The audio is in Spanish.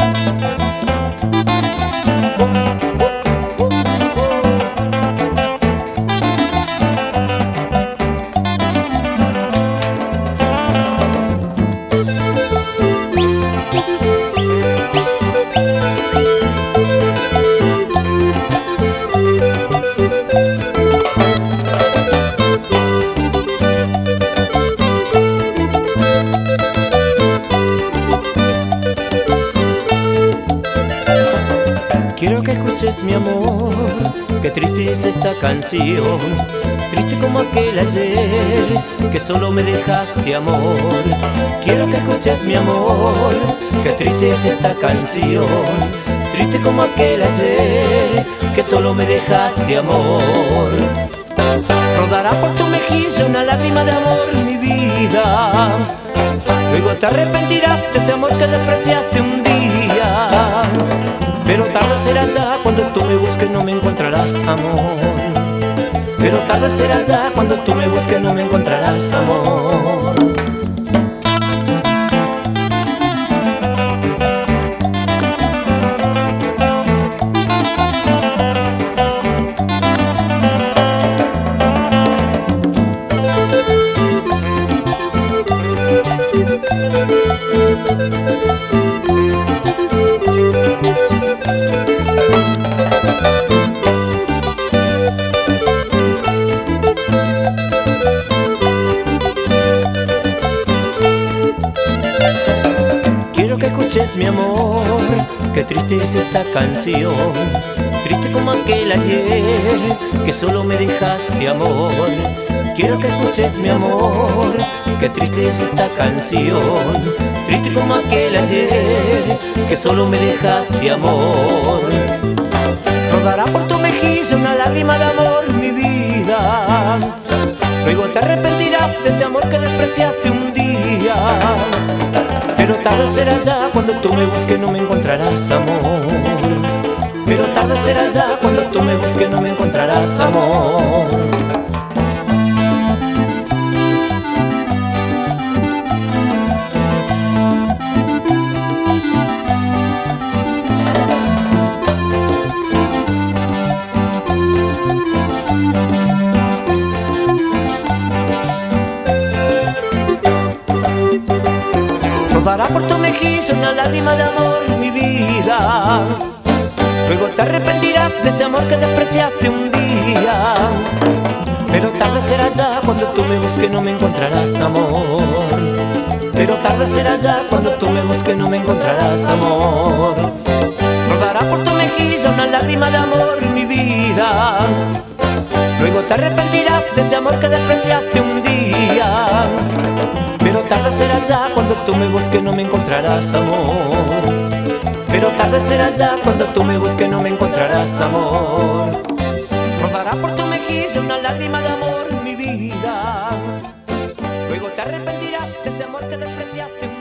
Quiero que escuches mi amor, qué triste es esta canción, triste como aquel ayer, que solo me dejaste amor. Quiero que escuches mi amor, qué triste es esta canción, triste como aquel ayer, que solo me dejaste amor. Rodará por tu mejilla una lágrima de amor, mi vida, luego te arrepentirás de ese amor que despreciaste un día. Pero tarde será ya cuando tú me busques, no me encontrarás amor. Pero tarde será ya cuando tú me busques, no me encontrarás amor. Quiero que escuches mi amor, qué triste es esta canción, triste como aquel ayer, que solo me dejaste amor. Quiero que escuches mi amor, qué triste es esta canción, triste como aquel ayer, que solo me dejaste amor. Rodará por tu mejilla una lágrima de amor, mi vida, luego te arrepentirás de ese amor que despreciaste un día. Pero tarde será ya cuando tú me busques, no me encontrarás amor. Pero tarde será ya cuando tú me busques, no me encontrarás amor. Rodará por tu mejilla una lágrima de amor, mi vida, luego te arrepentirás de ese amor que despreciaste un día. Pero tarde será ya cuando tú me busques, no me encontrarás amor. Pero tarde será ya cuando tú me busques, no me encontrarás amor. Rodará por tu mejilla una lágrima de amor, mi vida, luego te arrepentirás de ese amor que despreciaste un día. Pero tarde será ya cuando tú me busques, no me encontrarás amor. Pero tarde será ya cuando tú me busques, no me encontrarás amor. Rodará por tu mejilla una lágrima de amor, mi vida, luego te arrepentirás de ese amor que despreciaste.